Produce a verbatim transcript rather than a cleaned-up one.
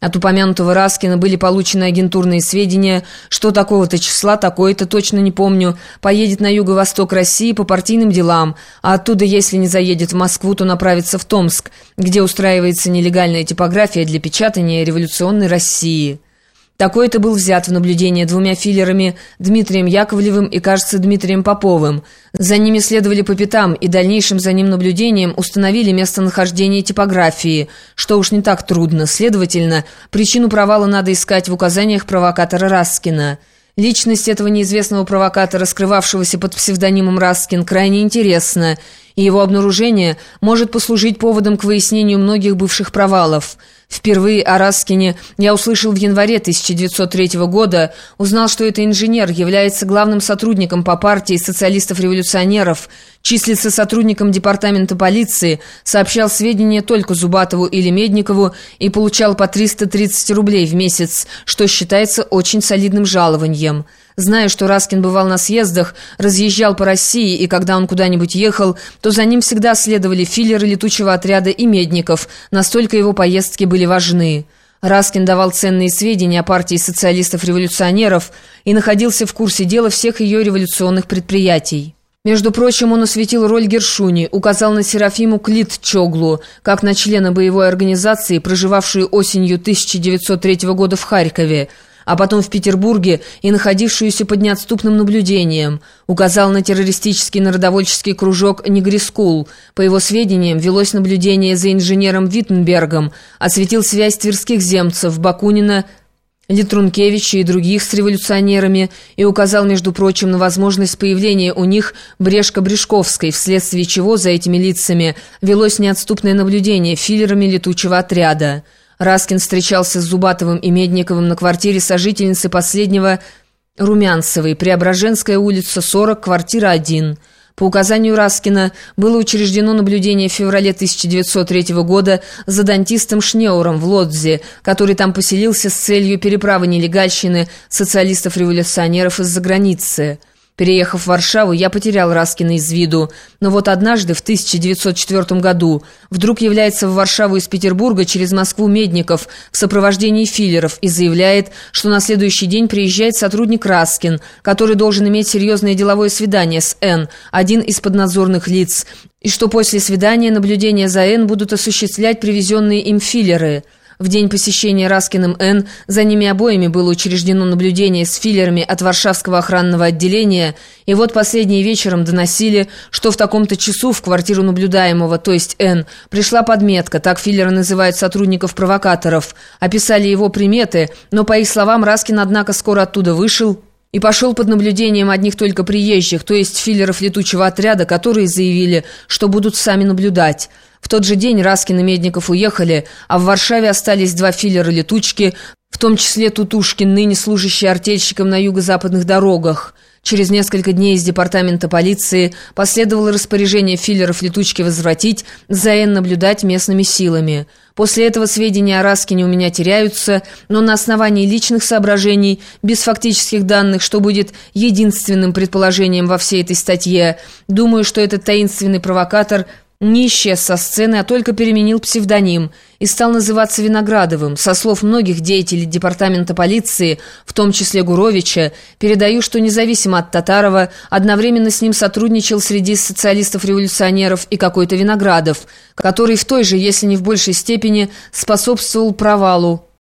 От упомянутого Раскина были получены агентурные сведения, что такого-то числа, такое-то, точно не помню, поедет на юго-восток России по партийным делам, а оттуда, если не заедет в Москву, то направится в Томск, где устраивается нелегальная типография для печатания революционной России. Такой-то был взят в наблюдение двумя филлерами, Дмитрием Яковлевым и, кажется, Дмитрием Поповым. За ними следовали по пятам и дальнейшим за ним наблюдением установили местонахождение типографии, что уж не так трудно. Следовательно, причину провала надо искать в указаниях провокатора Раскина. Личность этого неизвестного провокатора, скрывавшегося под псевдонимом Раскин, крайне интересна, и его обнаружение может послужить поводом к выяснению многих бывших провалов. Впервые о Раскине я услышал в январе тысяча девятьсот третьего года, узнал, что это инженер, является главным сотрудником по партии социалистов-революционеров, числится сотрудником департамента полиции, сообщал сведения только Зубатову или Медникову и получал по триста тридцать рублей в месяц, что считается очень солидным жалованием. Зная, что Раскин бывал на съездах, разъезжал по России, и когда он куда-нибудь ехал, то за ним всегда следовали филлеры летучего отряда и Медников, настолько его поездки были важны. Раскин давал ценные сведения о партии социалистов-революционеров и находился в курсе дела всех ее революционных предприятий. Между прочим, он осветил роль Гершуни, указал на Серафиму Клит-Чоглу, как на члена боевой организации, проживавшую осенью тысяча девятьсот третьего года в Харькове, а потом в Петербурге и находившуюся под неотступным наблюдением. Указал на террористический народовольческий кружок «Негрискул». По его сведениям, велось наблюдение за инженером Виттенбергом, осветил связь тверских земцев, Бакунина, Литрункевича и других с революционерами и указал, между прочим, на возможность появления у них Брешко-Брешковской, вследствие чего за этими лицами велось неотступное наблюдение филлерами летучего отряда. Раскин встречался с Зубатовым и Медниковым на квартире сожительницы последнего Румянцевой, Преображенская улица, сорок, квартира один. По указанию Раскина было учреждено наблюдение в феврале тысяча девятьсот третьего года за дантистом Шнеуром в Лодзе, который там поселился с целью переправы нелегальщины социалистов-революционеров из-за границы. Переехав в Варшаву, я потерял Раскина из виду, но вот однажды, в тысяча девятьсот четвёртом году, вдруг является в Варшаву из Петербурга через Москву Медников в сопровождении филлеров и заявляет, что на следующий день приезжает сотрудник Раскин, который должен иметь серьезное деловое свидание с Н, один из поднадзорных лиц, и что после свидания наблюдения за Н будут осуществлять привезенные им филлеры. В день посещения Раскиным Н за ними обоими было учреждено наблюдение с филлерами от Варшавского охранного отделения, и вот последние вечером доносили, что в таком-то часу в квартиру наблюдаемого, то есть Н, пришла подметка, так филлеры называют сотрудников-провокаторов, описали его приметы, но, по их словам, Раскин, однако, скоро оттуда вышел и пошел под наблюдением одних только приезжих, то есть филлеров летучего отряда, которые заявили, что будут сами наблюдать. В тот же день Раскин и Медников уехали, а в Варшаве остались два филлера-летучки, в том числе Тутушкин, ныне служащий артельщиком на юго-западных дорогах. Через несколько дней из департамента полиции последовало распоряжение филлеров-летучки возвратить, за Н наблюдать местными силами. После этого сведения о Раскине у меня теряются, но на основании личных соображений, без фактических данных, что будет единственным предположением во всей этой статье, думаю, что этот таинственный провокатор не исчез со сцены, а только переменил псевдоним и стал называться Виноградовым. Со слов многих деятелей департамента полиции, в том числе Гуровича, передаю, что независимо от Татарова, одновременно с ним сотрудничал среди социалистов-революционеров и какой-то Виноградов, который в той же, если не в большей степени, способствовал провалу